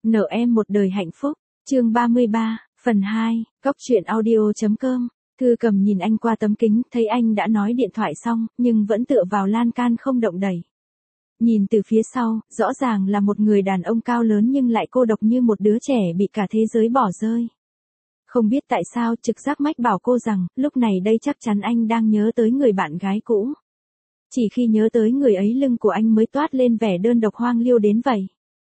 Nợ em một đời hạnh phúc. Chương 33, phần 2, Cóc truyện audio.com. Thư Cầm nhìn anh qua tấm kính, thấy anh đã nói điện thoại xong, nhưng vẫn tựa vào lan can không động đậy. Nhìn từ phía sau, rõ ràng là một người đàn ông cao lớn nhưng lại cô độc như một đứa trẻ bị cả thế giới bỏ rơi. Không biết tại sao trực giác mách bảo cô rằng, lúc này đây chắc chắn anh đang nhớ tới người bạn gái cũ. Chỉ khi nhớ tới người ấy lưng của anh mới toát lên vẻ đơn độc hoang liêu đến vậy.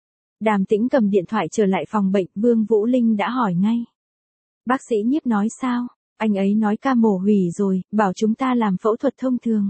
Đàm Tĩnh cầm điện thoại trở lại phòng bệnh, Vương Vũ Linh đã hỏi ngay. Bác sĩ Nhiếp nói sao? Anh ấy nói ca mổ hủy rồi, bảo chúng ta làm phẫu thuật thông thường.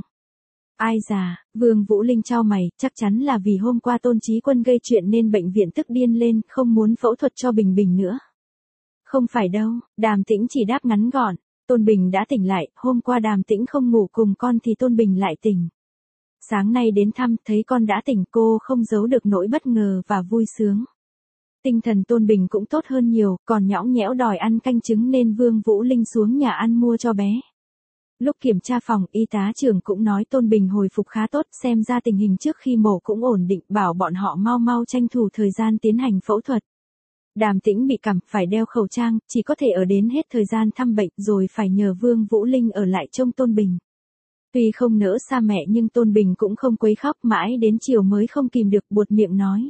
Ai già, Vương Vũ Linh chau mày, chắc chắn là vì hôm qua Tôn Chí Quân gây chuyện nên bệnh viện tức điên lên, không muốn phẫu thuật cho Bình Bình nữa. Không phải đâu, Đàm Tĩnh chỉ đáp ngắn gọn. Tôn Bình đã tỉnh lại, hôm qua Đàm Tĩnh không ngủ cùng con thì Tôn Bình lại tỉnh. Sáng nay đến thăm, thấy con đã tỉnh, cô không giấu được nỗi bất ngờ và vui sướng. Tinh thần Tôn Bình cũng tốt hơn nhiều, còn nhõng nhẽo đòi ăn canh trứng nên Vương Vũ Linh xuống nhà ăn mua cho bé. Lúc kiểm tra phòng, y tá trưởng cũng nói Tôn Bình hồi phục khá tốt, xem ra tình hình trước khi mổ cũng ổn định, bảo bọn họ mau tranh thủ thời gian tiến hành phẫu thuật. Đàm Tĩnh bị cảm, phải đeo khẩu trang, chỉ có thể ở đến hết thời gian thăm bệnh rồi phải nhờ Vương Vũ Linh ở lại trông Tôn Bình. Tuy không nỡ xa mẹ nhưng Tôn Bình cũng không quấy khóc, mãi đến chiều mới không kìm được buột miệng nói.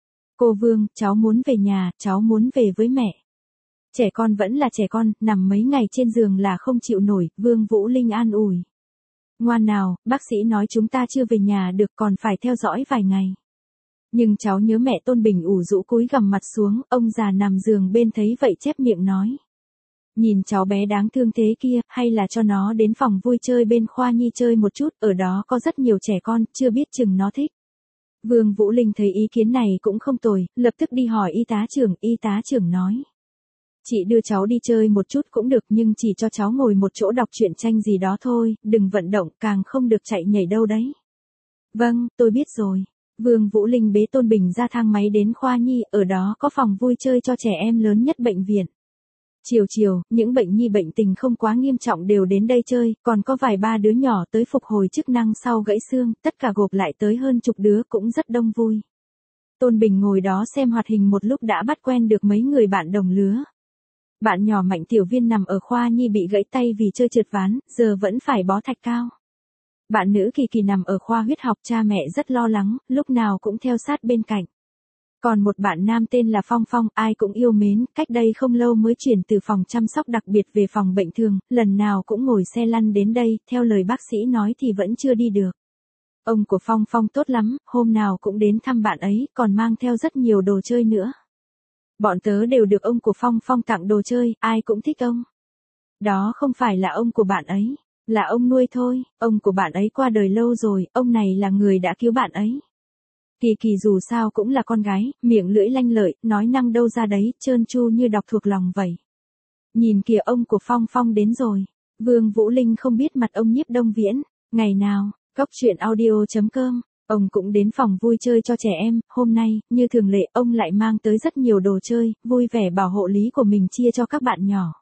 Cô Vương, cháu muốn về nhà, cháu muốn về với mẹ. Trẻ con vẫn là trẻ con, nằm mấy ngày trên giường là không chịu nổi, Vương Vũ Linh an ủi. Ngoan nào, bác sĩ nói chúng ta chưa về nhà được, còn phải theo dõi vài ngày. Nhưng cháu nhớ mẹ. Tôn Bình ủ rũ cúi gằm mặt xuống, ông già nằm giường bên thấy vậy chép miệng nói. Nhìn cháu bé đáng thương thế kia, hay là cho nó đến phòng vui chơi bên khoa nhi chơi một chút, ở đó có rất nhiều trẻ con, chưa biết chừng nó thích. Vương Vũ Linh thấy ý kiến này cũng không tồi, lập tức đi hỏi y tá trưởng nói. Chị đưa cháu đi chơi một chút cũng được nhưng chỉ cho cháu ngồi một chỗ đọc truyện tranh gì đó thôi, đừng vận động, càng không được chạy nhảy đâu đấy. Vâng, tôi biết rồi. Vương Vũ Linh bế Tôn Bình ra thang máy đến khoa nhi, ở đó có phòng vui chơi cho trẻ em lớn nhất bệnh viện. Chiều, những bệnh nhi bệnh tình không quá nghiêm trọng đều đến đây chơi, còn có vài ba đứa nhỏ tới phục hồi chức năng sau gãy xương, tất cả gộp lại tới hơn chục đứa cũng rất đông vui. Tôn Bình ngồi đó xem hoạt hình một lúc đã bắt quen được mấy người bạn đồng lứa. Bạn nhỏ Mạnh Tiểu Viên nằm ở khoa nhi bị gãy tay vì chơi trượt ván, giờ vẫn phải bó thạch cao. Bạn nữ Kỳ Kỳ nằm ở khoa huyết học, cha mẹ rất lo lắng, lúc nào cũng theo sát bên cạnh. Còn một bạn nam tên là Phong Phong, ai cũng yêu mến, cách đây không lâu mới chuyển từ phòng chăm sóc đặc biệt về phòng bệnh thường, lần nào cũng ngồi xe lăn đến đây, theo lời bác sĩ nói thì vẫn chưa đi được. Ông của Phong Phong tốt lắm, hôm nào cũng đến thăm bạn ấy, còn mang theo rất nhiều đồ chơi nữa. Bọn tớ đều được ông của Phong Phong tặng đồ chơi, ai cũng thích ông. Đó không phải là ông của bạn ấy, là ông nuôi thôi, ông của bạn ấy qua đời lâu rồi, ông này là người đã cứu bạn ấy. Kỳ Kỳ dù sao cũng là con gái, miệng lưỡi lanh lợi, nói năng đâu ra đấy, trơn tru như đọc thuộc lòng vậy. Nhìn kìa, ông của Phong Phong đến rồi. Vương Vũ Linh không biết mặt ông Nhiếp Đông Viễn. Ngày nào, Cóc truyện audio.com, ông cũng đến phòng vui chơi cho trẻ em, hôm nay, như thường lệ, ông lại mang tới rất nhiều đồ chơi, vui vẻ bảo hộ lý của mình chia cho các bạn nhỏ.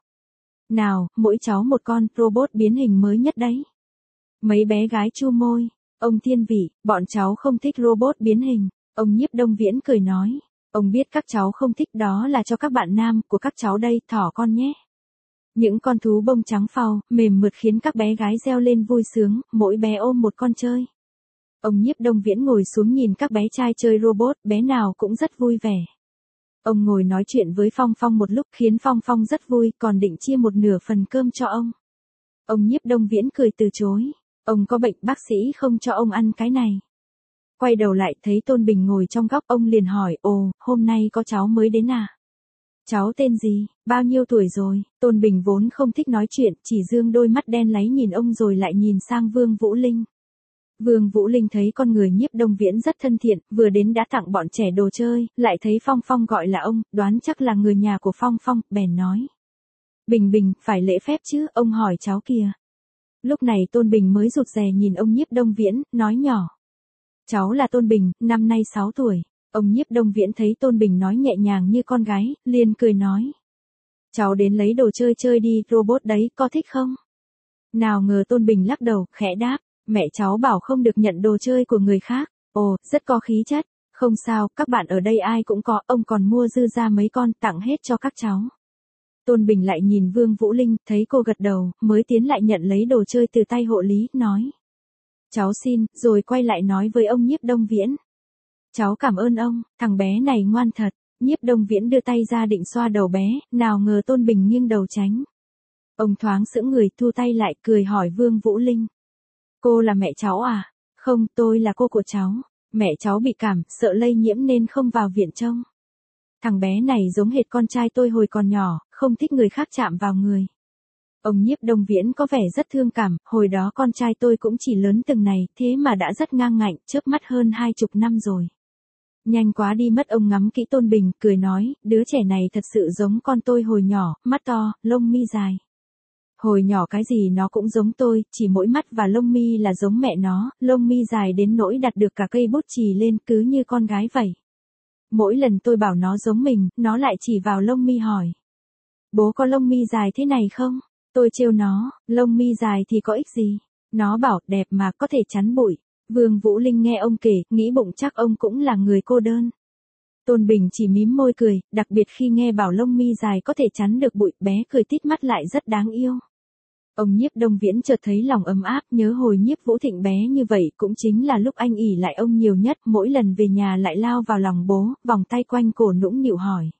Nào, mỗi cháu một con robot biến hình mới nhất đấy. Mấy bé gái chu môi. Ông thiên vị, bọn cháu không thích robot biến hình. Ông Nhiếp Đông Viễn cười nói. Ông biết các cháu không thích, đó là cho các bạn nam của các cháu đây, thỏ con nhé. Những con thú bông trắng phau, mềm mượt khiến các bé gái reo lên vui sướng, mỗi bé ôm một con chơi. Ông Nhiếp Đông Viễn ngồi xuống nhìn các bé trai chơi robot, bé nào cũng rất vui vẻ. Ông ngồi nói chuyện với Phong Phong một lúc khiến Phong Phong rất vui, còn định chia một nửa phần cơm cho ông. Ông Nhiếp Đông Viễn cười từ chối. Ông có bệnh, bác sĩ không cho ông ăn cái này. Quay đầu lại thấy Tôn Bình ngồi trong góc, ông liền hỏi, ồ, hôm nay có cháu mới đến à? Cháu tên gì, bao nhiêu tuổi rồi? Tôn Bình vốn không thích nói chuyện, chỉ dương đôi mắt đen láy nhìn ông rồi lại nhìn sang Vương Vũ Linh. Vương Vũ Linh thấy con người Nhiếp Đông Viễn rất thân thiện, vừa đến đã tặng bọn trẻ đồ chơi, lại thấy Phong Phong gọi là ông, đoán chắc là người nhà của Phong Phong, bèn nói. Bình Bình, phải lễ phép chứ, ông hỏi cháu kìa. Lúc này Tôn Bình mới rụt rè nhìn ông Nhiếp Đông Viễn, nói nhỏ. Cháu là Tôn Bình, năm nay 6 tuổi. Ông Nhiếp Đông Viễn thấy Tôn Bình nói nhẹ nhàng như con gái, liền cười nói. Cháu đến lấy đồ chơi chơi đi, robot đấy, có thích không? Nào ngờ Tôn Bình lắc đầu, khẽ đáp. Mẹ cháu bảo không được nhận đồ chơi của người khác. Ồ, rất có khí chất. Không sao, các bạn ở đây ai cũng có, ông còn mua dư ra mấy con tặng hết cho các cháu. Tôn Bình lại nhìn Vương Vũ Linh, thấy cô gật đầu, mới tiến lại nhận lấy đồ chơi từ tay hộ lý, nói. Cháu xin, rồi quay lại nói với ông Nhiếp Đông Viễn. Cháu cảm ơn ông, thằng bé này ngoan thật. Nhiếp Đông Viễn đưa tay ra định xoa đầu bé, nào ngờ Tôn Bình nghiêng đầu tránh. Ông thoáng sững người, thu tay lại, cười hỏi Vương Vũ Linh. Cô là mẹ cháu à? Không, tôi là cô của cháu. Mẹ cháu bị cảm, sợ lây nhiễm nên không vào viện trông. Thằng bé này giống hệt con trai tôi hồi còn nhỏ, không thích người khác chạm vào người. Ông Nhiếp Đông Viễn có vẻ rất thương cảm, hồi đó con trai tôi cũng chỉ lớn từng này, thế mà đã rất ngang ngạnh, chớp mắt hơn 20 năm rồi. Nhanh quá đi mất. Ông ngắm kỹ Tôn Bình, cười nói, đứa trẻ này thật sự giống con tôi hồi nhỏ, mắt to, lông mi dài. Hồi nhỏ cái gì nó cũng giống tôi, chỉ mỗi mắt và lông mi là giống mẹ nó, lông mi dài đến nỗi đặt được cả cây bút chì lên cứ như con gái vậy. Mỗi lần tôi bảo nó giống mình, nó lại chỉ vào lông mi hỏi. Bố có lông mi dài thế này không? Tôi trêu nó, lông mi dài thì có ích gì? Nó bảo, đẹp mà, có thể chắn bụi. Vương Vũ Linh nghe ông kể, nghĩ bụng chắc ông cũng là người cô đơn. Tôn Bình chỉ mím môi cười, đặc biệt khi nghe bảo lông mi dài có thể chắn được bụi, bé cười tít mắt lại rất đáng yêu. Ông Nhiếp Đông Viễn chợt thấy lòng ấm áp, nhớ hồi Nhiếp Vũ Thịnh bé như vậy cũng chính là lúc anh ỷ lại ông nhiều nhất, mỗi lần về nhà lại lao vào lòng bố, vòng tay quanh cổ nũng nịu hỏi.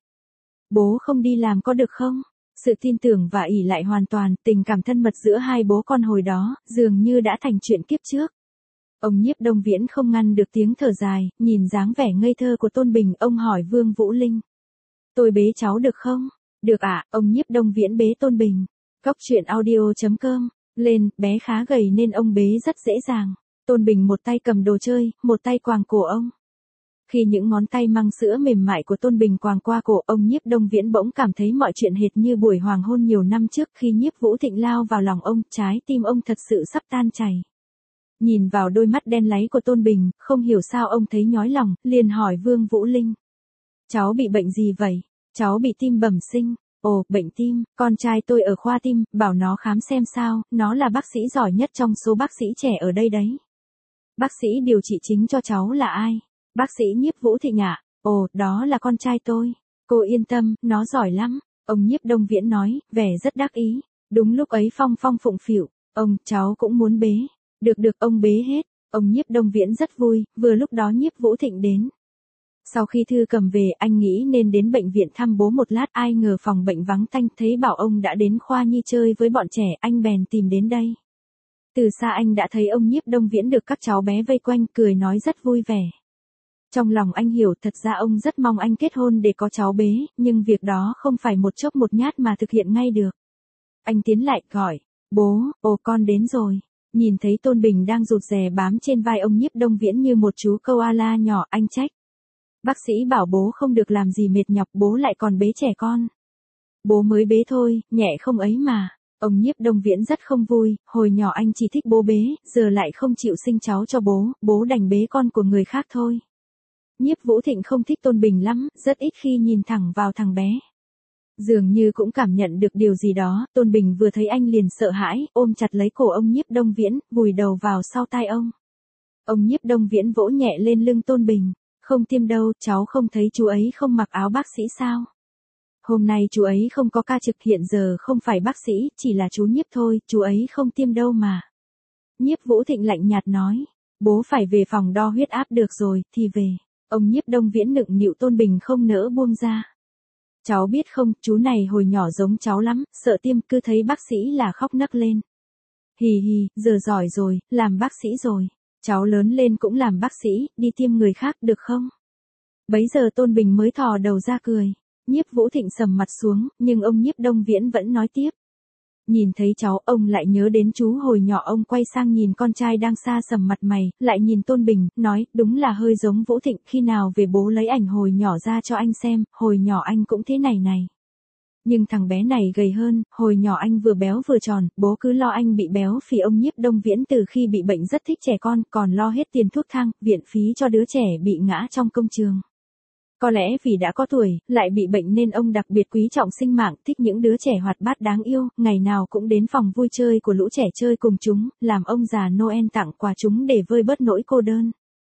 Bố không đi làm có được không? Sự tin tưởng và ỷ lại hoàn toàn, tình cảm thân mật giữa hai bố con hồi đó, dường như đã thành chuyện kiếp trước. Ông Nhiếp Đông Viễn không ngăn được tiếng thở dài, nhìn dáng vẻ ngây thơ của Tôn Bình, ông hỏi Vương Vũ Linh. Tôi bế cháu được không? Được ạ, ông Nhiếp Đông Viễn bế Tôn Bình. Cóc truyện audio.com, lên, bé khá gầy nên ông bế rất dễ dàng. Tôn Bình một tay cầm đồ chơi, một tay quàng cổ ông. Khi những ngón tay mang sữa mềm mại của Tôn Bình quàng qua cổ ông Nhiếp Đông Viễn bỗng cảm thấy mọi chuyện hệt như buổi hoàng hôn nhiều năm trước khi Nhiếp Vũ Thịnh lao vào lòng ông, trái tim ông thật sự sắp tan chảy. Nhìn vào đôi mắt đen láy của Tôn Bình, không hiểu sao ông thấy nhói lòng, liền hỏi Vương Vũ Linh. Cháu bị bệnh gì vậy? Cháu bị tim bẩm sinh. Ồ, bệnh tim, con trai tôi ở khoa tim, bảo nó khám xem sao, nó là bác sĩ giỏi nhất trong số bác sĩ trẻ ở đây đấy. Bác sĩ điều trị chính cho cháu là ai? Bác sĩ Nhiếp Vũ Thịnh ạ. Ồ, đó là con trai tôi. Cô yên tâm, nó giỏi lắm. Ông Nhiếp Đông Viễn nói, vẻ rất đắc ý. Đúng lúc ấy Phong Phong phụng phịu, ông, cháu cũng muốn bế. Được, ông bế hết. Ông Nhiếp Đông Viễn rất vui, vừa lúc đó Nhiếp Vũ Thịnh đến. Sau khi Thư Cầm về, anh nghĩ nên đến bệnh viện thăm bố một lát, ai ngờ phòng bệnh vắng tanh, thấy bảo ông đã đến khoa nhi chơi với bọn trẻ, anh bèn tìm đến đây. Từ xa anh đã thấy ông Nhiếp Đông Viễn được các cháu bé vây quanh, cười nói rất vui vẻ. Trong lòng anh hiểu, thật ra ông rất mong anh kết hôn để có cháu bế, nhưng việc đó không phải một chốc một nhát mà thực hiện ngay được. Anh tiến lại, gọi, bố, ồ con đến rồi. Nhìn thấy Tôn Bình đang rụt rè bám trên vai ông Nhiếp Đông Viễn như một chú koala nhỏ, anh trách. Bác sĩ bảo bố không được làm gì mệt nhọc, bố lại còn bế trẻ con. Bố mới bế thôi, nhẹ không ấy mà. Ông Nhiếp Đông Viễn rất không vui, hồi nhỏ anh chỉ thích bố bế, giờ lại không chịu sinh cháu cho bố đành bế con của người khác thôi. Nhiếp Vũ Thịnh không thích Tôn Bình lắm, rất ít khi nhìn thẳng vào thằng bé. Dường như cũng cảm nhận được điều gì đó, Tôn Bình vừa thấy anh liền sợ hãi, ôm chặt lấy cổ ông Nhiếp Đông Viễn, vùi đầu vào sau tai ông. Ông Nhiếp Đông Viễn vỗ nhẹ lên lưng Tôn Bình. Không tiêm đâu, cháu không thấy chú ấy không mặc áo bác sĩ sao? Hôm nay chú ấy không có ca trực, hiện giờ không phải bác sĩ, chỉ là chú Nhiếp thôi, chú ấy không tiêm đâu mà. Nhiếp Vũ Thịnh lạnh nhạt nói, bố phải về phòng đo huyết áp được rồi, thì về. Ông Nhiếp Đông Viễn nựng nịu, Tôn Bình không nỡ buông ra. Cháu biết không, chú này hồi nhỏ giống cháu lắm, sợ tiêm cứ thấy bác sĩ là khóc nấc lên. Hì hì, giờ giỏi rồi, làm bác sĩ rồi. Cháu lớn lên cũng làm bác sĩ, đi tiêm người khác được không? Bấy giờ Tôn Bình mới thò đầu ra cười. Nhiếp Vũ Thịnh sầm mặt xuống, nhưng ông Nhiếp Đông Viễn vẫn nói tiếp. Nhìn thấy cháu, ông lại nhớ đến chú hồi nhỏ, ông quay sang nhìn con trai đang xa sầm mặt mày, lại nhìn Tôn Bình, nói, đúng là hơi giống Vũ Thịnh, khi nào về bố lấy ảnh hồi nhỏ ra cho anh xem, hồi nhỏ anh cũng thế này này. Nhưng thằng bé này gầy hơn, hồi nhỏ anh vừa béo vừa tròn, bố cứ lo anh bị béo phì. Ông Nhiếp Đông Viễn từ khi bị bệnh rất thích trẻ con, còn lo hết tiền thuốc thang, viện phí cho đứa trẻ bị ngã trong công trường. Có lẽ vì đã có tuổi, lại bị bệnh nên ông đặc biệt quý trọng sinh mạng, thích những đứa trẻ hoạt bát đáng yêu, ngày nào cũng đến phòng vui chơi của lũ trẻ chơi cùng chúng, làm ông già Noel tặng quà chúng để vơi bớt nỗi cô đơn.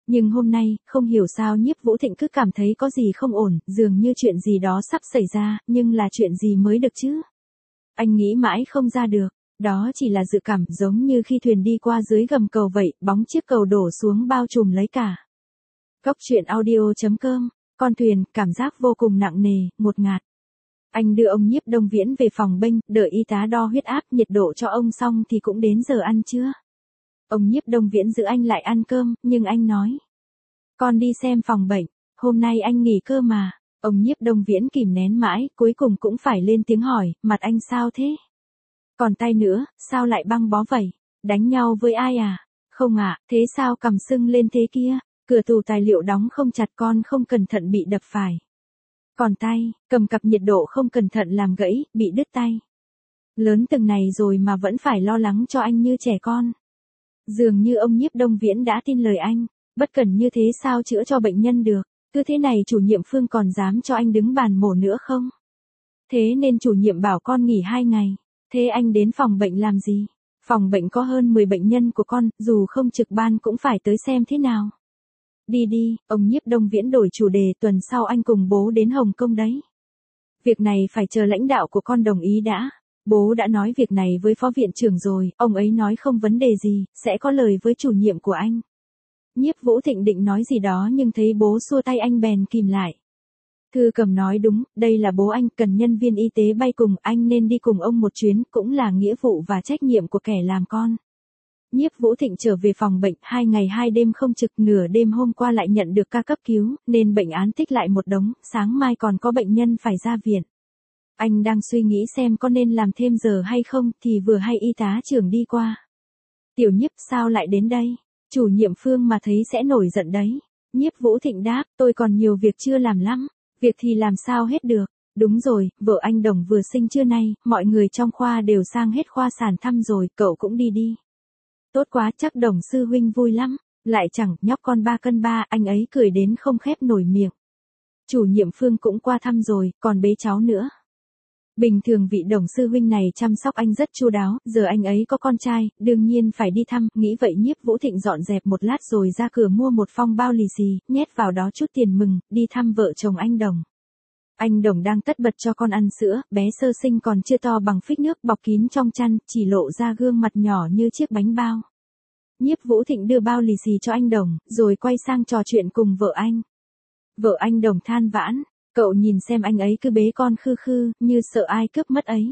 Nhưng hôm nay, không hiểu sao Nhiếp Vũ Thịnh cứ cảm thấy có gì không ổn, dường như chuyện gì đó sắp xảy ra, nhưng là chuyện gì mới được chứ? Anh nghĩ mãi không ra được, đó chỉ là dự cảm giống như khi thuyền đi qua dưới gầm cầu vậy, bóng chiếc cầu đổ xuống bao trùm lấy cả. Cốc truyện audio.com, con thuyền, cảm giác vô cùng nặng nề, ngột ngạt. Anh đưa ông Nhiếp Đông Viễn về phòng bênh, đợi y tá đo huyết áp nhiệt độ cho ông xong thì cũng đến giờ ăn trưa. Ông Nhiếp Đông Viễn giữ anh lại ăn cơm, nhưng anh nói. Con đi xem phòng bệnh, hôm nay anh nghỉ cơ mà. Ông Nhiếp Đông Viễn kìm nén mãi, cuối cùng cũng phải lên tiếng hỏi, mặt anh sao thế? Còn tay nữa, sao lại băng bó vậy? Đánh nhau với ai à? Không ạ, thế sao cằm sưng lên thế kia? Cửa tủ tài liệu đóng không chặt con không cẩn thận bị đập phải. Còn tay, cầm cặp nhiệt độ không cẩn thận làm gãy, bị đứt tay. Lớn từng này rồi mà vẫn phải lo lắng cho anh như trẻ con. Dường như ông Nhiếp Đông Viễn đã tin lời anh, bất cần như thế sao chữa cho bệnh nhân được, cứ thế này chủ nhiệm Phương còn dám cho anh đứng bàn mổ nữa không? Thế nên chủ nhiệm bảo con nghỉ 2 ngày, thế anh đến phòng bệnh làm gì? Phòng bệnh có hơn 10 bệnh nhân của con, dù không trực ban cũng phải tới xem thế nào. Đi đi, ông Nhiếp Đông Viễn đổi chủ đề, tuần sau anh cùng bố đến Hồng Kông đấy. Việc này phải chờ lãnh đạo của con đồng ý đã. Bố đã nói việc này với phó viện trưởng rồi, ông ấy nói không vấn đề gì, sẽ có lời với chủ nhiệm của anh. Nhiếp Vũ Thịnh định nói gì đó nhưng thấy bố xua tay anh bèn kìm lại. Thư Cầm nói đúng, đây là bố anh, cần nhân viên y tế bay cùng, anh nên đi cùng ông một chuyến, cũng là nghĩa vụ và trách nhiệm của kẻ làm con. Nhiếp Vũ Thịnh trở về phòng bệnh, 2 ngày 2 đêm không trực, nửa đêm hôm qua lại nhận được ca cấp cứu, nên bệnh án tích lại một đống, sáng mai còn có bệnh nhân phải ra viện. Anh đang suy nghĩ xem có nên làm thêm giờ hay không, thì vừa hay y tá trưởng đi qua. Tiểu Nhiếp sao lại đến đây? Chủ nhiệm Phương mà thấy sẽ nổi giận đấy. Nhiếp Vũ Thịnh đáp, tôi còn nhiều việc chưa làm lắm, việc thì làm sao hết được. Đúng rồi, vợ anh Đồng vừa sinh trưa nay, mọi người trong khoa đều sang hết khoa sản thăm rồi, cậu cũng đi đi. Tốt quá, chắc Đồng sư huynh vui lắm, lại chẳng, nhóc con 3 cân 3, anh ấy cười đến không khép nổi miệng. Chủ nhiệm Phương cũng qua thăm rồi, còn bế cháu nữa. Bình thường vị Đồng sư huynh này chăm sóc anh rất chu đáo, giờ anh ấy có con trai, đương nhiên phải đi thăm, nghĩ vậy Nhiếp Vũ Thịnh dọn dẹp một lát rồi ra cửa mua một phong bao lì xì, nhét vào đó chút tiền mừng, đi thăm vợ chồng anh Đồng. Anh Đồng đang tất bật cho con ăn sữa, bé sơ sinh còn chưa to bằng phích nước, bọc kín trong chăn, chỉ lộ ra gương mặt nhỏ như chiếc bánh bao. Nhiếp Vũ Thịnh đưa bao lì xì cho anh Đồng, rồi quay sang trò chuyện cùng vợ anh. Vợ anh Đồng than vãn, cậu nhìn xem anh ấy cứ bế con khư khư, như sợ ai cướp mất ấy.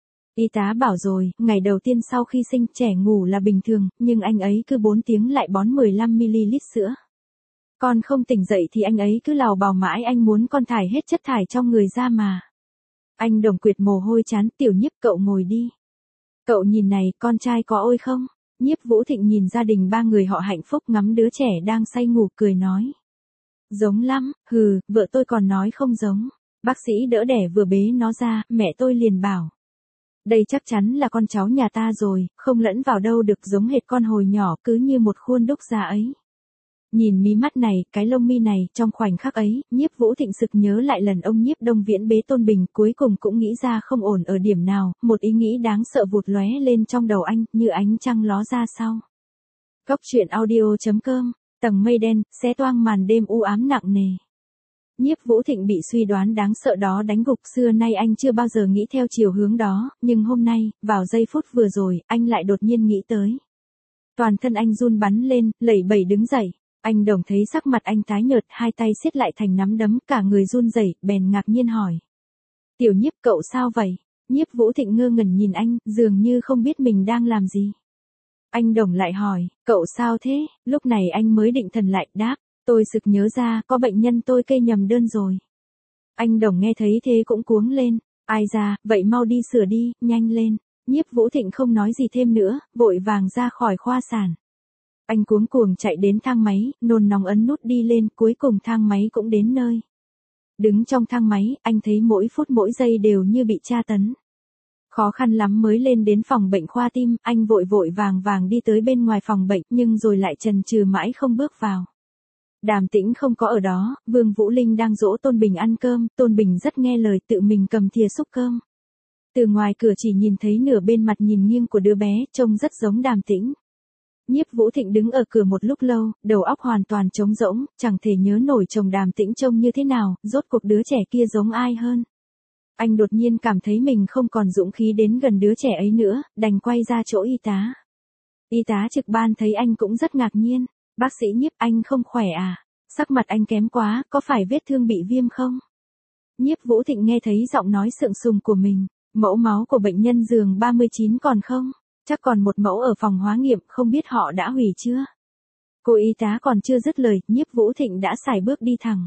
Y tá bảo rồi, ngày đầu tiên sau khi sinh trẻ ngủ là bình thường, nhưng anh ấy cứ 4 tiếng lại bón 15ml sữa. Con không tỉnh dậy thì anh ấy cứ lào bào mãi, anh muốn con thải hết chất thải trong người ra mà. Anh Đồng quệt mồ hôi chán, Tiểu Nhiếp cậu ngồi đi. Cậu nhìn này, con trai có ôi không? Nhiếp Vũ Thịnh nhìn gia đình 3 người họ hạnh phúc ngắm đứa trẻ đang say ngủ cười nói. Giống lắm, hừ, vợ tôi còn nói không giống. Bác sĩ đỡ đẻ vừa bế nó ra, mẹ tôi liền bảo. Đây chắc chắn là con cháu nhà ta rồi, không lẫn vào đâu được, giống hệt con hồi nhỏ, cứ như một khuôn đúc ra ấy. Nhìn mí mắt này, cái lông mi này, trong khoảnh khắc ấy, Nhiếp Vũ Thịnh sực nhớ lại lần ông Nhiếp Đông Viễn bế Tôn Bình, cuối cùng cũng nghĩ ra không ổn ở điểm nào, một ý nghĩ đáng sợ vụt lóe lên trong đầu anh, như ánh trăng ló ra sau. Cốc truyện audio.com, tầng mây đen, xé toang màn đêm u ám nặng nề. Nhiếp Vũ Thịnh bị suy đoán đáng sợ đó đánh gục, xưa nay anh chưa bao giờ nghĩ theo chiều hướng đó, nhưng hôm nay, vào giây phút vừa rồi, anh lại đột nhiên nghĩ tới. Toàn thân anh run bắn lên, lẩy bẩy đứng dậy. Anh Đồng thấy sắc mặt anh tái nhợt, hai tay siết lại thành nắm đấm, cả người run rẩy, bèn ngạc nhiên hỏi. Tiểu Nhiếp cậu sao vậy? Nhiếp Vũ Thịnh ngơ ngẩn nhìn anh, dường như không biết mình đang làm gì. Anh Đồng lại hỏi, cậu sao thế? Lúc này anh mới định thần lại, đáp, tôi sực nhớ ra, có bệnh nhân tôi kê nhầm đơn rồi. Anh Đồng nghe thấy thế cũng cuống lên, ai ra, vậy mau đi sửa đi, nhanh lên. Nhiếp Vũ Thịnh không nói gì thêm nữa, vội vàng ra khỏi khoa sản. Anh cuống cuồng chạy đến thang máy, nôn nóng ấn nút đi lên, cuối cùng thang máy cũng đến nơi. Đứng trong thang máy, anh thấy mỗi phút mỗi giây đều như bị tra tấn. Khó khăn lắm mới lên đến phòng bệnh khoa tim, anh vội vội vàng vàng đi tới bên ngoài phòng bệnh, nhưng rồi lại chần chừ mãi không bước vào. Đàm Tĩnh không có ở đó, Vương Vũ Linh đang dỗ Tôn Bình ăn cơm, Tôn Bình rất nghe lời, tự mình cầm thìa xúc cơm. Từ ngoài cửa chỉ nhìn thấy nửa bên mặt nhìn nghiêng của đứa bé, trông rất giống Đàm Tĩnh. Nhiếp Vũ Thịnh đứng ở cửa một lúc lâu, đầu óc hoàn toàn trống rỗng, chẳng thể nhớ nổi chồng Đàm Tĩnh trông như thế nào, rốt cuộc đứa trẻ kia giống ai hơn. Anh đột nhiên cảm thấy mình không còn dũng khí đến gần đứa trẻ ấy nữa, đành quay ra chỗ y tá. Y tá trực ban thấy anh cũng rất ngạc nhiên. Bác sĩ Nhiếp, anh không khỏe à? Sắc mặt anh kém quá, có phải vết thương bị viêm không? Nhiếp Vũ Thịnh nghe thấy giọng nói sượng sùng của mình. Mẫu máu của bệnh nhân giường 39 còn không? Chắc còn một mẫu ở phòng hóa nghiệm, không biết họ đã hủy chưa? Cô y tá còn chưa dứt lời, Nhiếp Vũ Thịnh đã sải bước đi thẳng.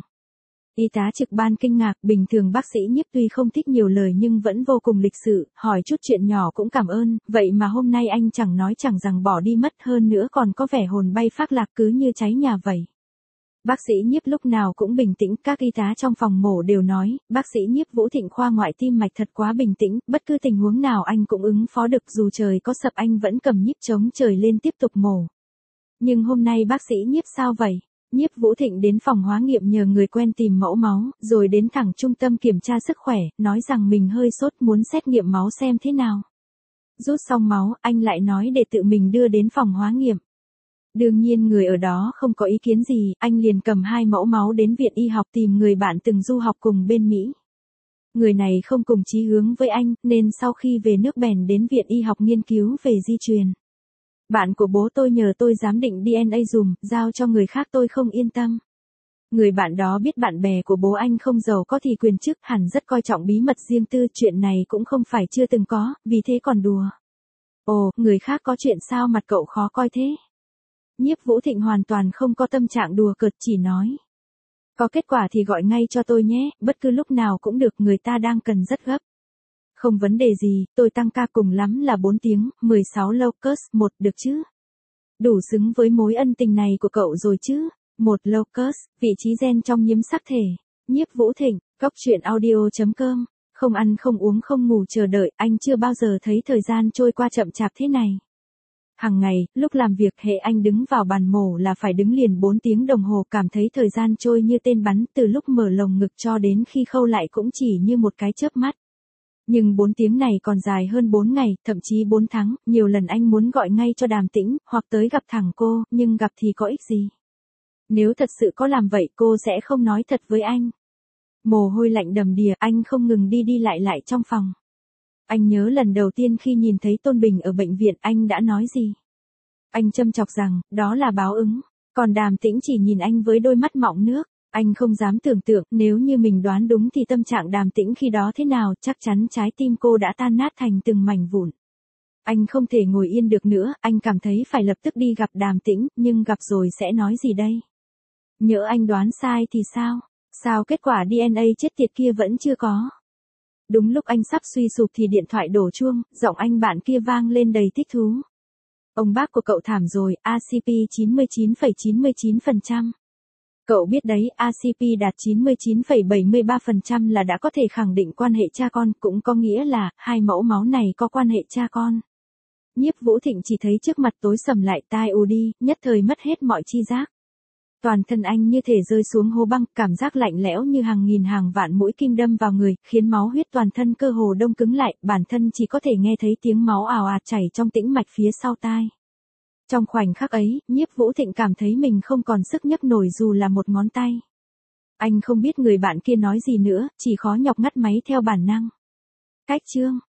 Y tá trực ban kinh ngạc, bình thường bác sĩ Nhiếp tuy không thích nhiều lời nhưng vẫn vô cùng lịch sự, hỏi chút chuyện nhỏ cũng cảm ơn, vậy mà hôm nay anh chẳng nói chẳng rằng bỏ đi mất, hơn nữa còn có vẻ hồn bay phác lạc cứ như cháy nhà vậy. Bác sĩ Nhiếp lúc nào cũng bình tĩnh, các y tá trong phòng mổ đều nói, bác sĩ Nhiếp Vũ Thịnh khoa ngoại tim mạch thật quá bình tĩnh, bất cứ tình huống nào anh cũng ứng phó được, dù trời có sập anh vẫn cầm nhíp chống trời lên tiếp tục mổ. Nhưng hôm nay bác sĩ Nhiếp sao vậy? Nhiếp Vũ Thịnh đến phòng hóa nghiệm nhờ người quen tìm mẫu máu, rồi đến thẳng trung tâm kiểm tra sức khỏe, nói rằng mình hơi sốt muốn xét nghiệm máu xem thế nào. Rút xong máu, anh lại nói để tự mình đưa đến phòng hóa nghiệm. Đương nhiên người ở đó không có ý kiến gì, anh liền cầm 2 mẫu máu đến viện y học tìm người bạn từng du học cùng bên Mỹ. Người này không cùng chí hướng với anh, nên sau khi về nước bèn đến viện y học nghiên cứu về di truyền. Bạn của bố tôi nhờ tôi giám định DNA dùm, giao cho người khác tôi không yên tâm. Người bạn đó biết bạn bè của bố anh không giàu có thì quyền chức, hẳn rất coi trọng bí mật riêng tư, chuyện này cũng không phải chưa từng có, vì thế còn đùa. Ồ, người khác có chuyện sao mặt cậu khó coi thế? Nhiếp Vũ Thịnh hoàn toàn không có tâm trạng đùa cợt, chỉ nói. Có kết quả thì gọi ngay cho tôi nhé, bất cứ lúc nào cũng được, người ta đang cần rất gấp. Không vấn đề gì, tôi tăng ca cùng lắm là 4 tiếng, 16 locus, 1 được chứ? Đủ xứng với mối ân tình này của cậu rồi chứ? 1 locus, vị trí gen trong nhiễm sắc thể. Nhiếp Vũ Thịnh, coctruyện.audio.com. Không ăn không uống không ngủ chờ đợi, anh chưa bao giờ thấy thời gian trôi qua chậm chạp thế này. Hằng ngày, lúc làm việc hệ anh đứng vào bàn mổ là phải đứng liền 4 tiếng đồng hồ, cảm thấy thời gian trôi như tên bắn, từ lúc mở lồng ngực cho đến khi khâu lại cũng chỉ như một cái chớp mắt. Nhưng 4 tiếng này còn dài hơn 4 ngày, thậm chí 4 tháng, nhiều lần anh muốn gọi ngay cho Đàm Tĩnh, hoặc tới gặp thẳng cô, nhưng gặp thì có ích gì. Nếu thật sự có làm vậy cô sẽ không nói thật với anh. Mồ hôi lạnh đầm đìa, anh không ngừng đi đi lại trong phòng. Anh nhớ lần đầu tiên khi nhìn thấy Tôn Bình ở bệnh viện anh đã nói gì. Anh châm chọc rằng, đó là báo ứng, còn Đàm Tĩnh chỉ nhìn anh với đôi mắt mọng nước. Anh không dám tưởng tượng, nếu như mình đoán đúng thì tâm trạng Đàm Tĩnh khi đó thế nào, chắc chắn trái tim cô đã tan nát thành từng mảnh vụn. Anh không thể ngồi yên được nữa, anh cảm thấy phải lập tức đi gặp Đàm Tĩnh, nhưng gặp rồi sẽ nói gì đây? Nhỡ anh đoán sai thì sao? Sao kết quả DNA chết tiệt kia vẫn chưa có? Đúng lúc anh sắp suy sụp thì điện thoại đổ chuông, giọng anh bạn kia vang lên đầy thích thú. Ông bác của cậu thảm rồi, ACP 99,99%. Cậu biết đấy, ACP đạt 99,73% là đã có thể khẳng định quan hệ cha con, cũng có nghĩa là, 2 mẫu máu này có quan hệ cha con. Nhiếp Vũ Thịnh chỉ thấy trước mặt tối sầm lại, tai ù đi, nhất thời mất hết mọi chi giác. Toàn thân anh như thể rơi xuống hố băng, cảm giác lạnh lẽo như hàng nghìn hàng vạn mũi kim đâm vào người, khiến máu huyết toàn thân cơ hồ đông cứng lại, bản thân chỉ có thể nghe thấy tiếng máu ào ạt chảy trong tĩnh mạch phía sau tai. Trong khoảnh khắc ấy, Nhiếp Vũ Thịnh cảm thấy mình không còn sức nhấc nổi dù là một ngón tay. Anh không biết người bạn kia nói gì nữa, chỉ khó nhọc ngắt máy theo bản năng. Cách chương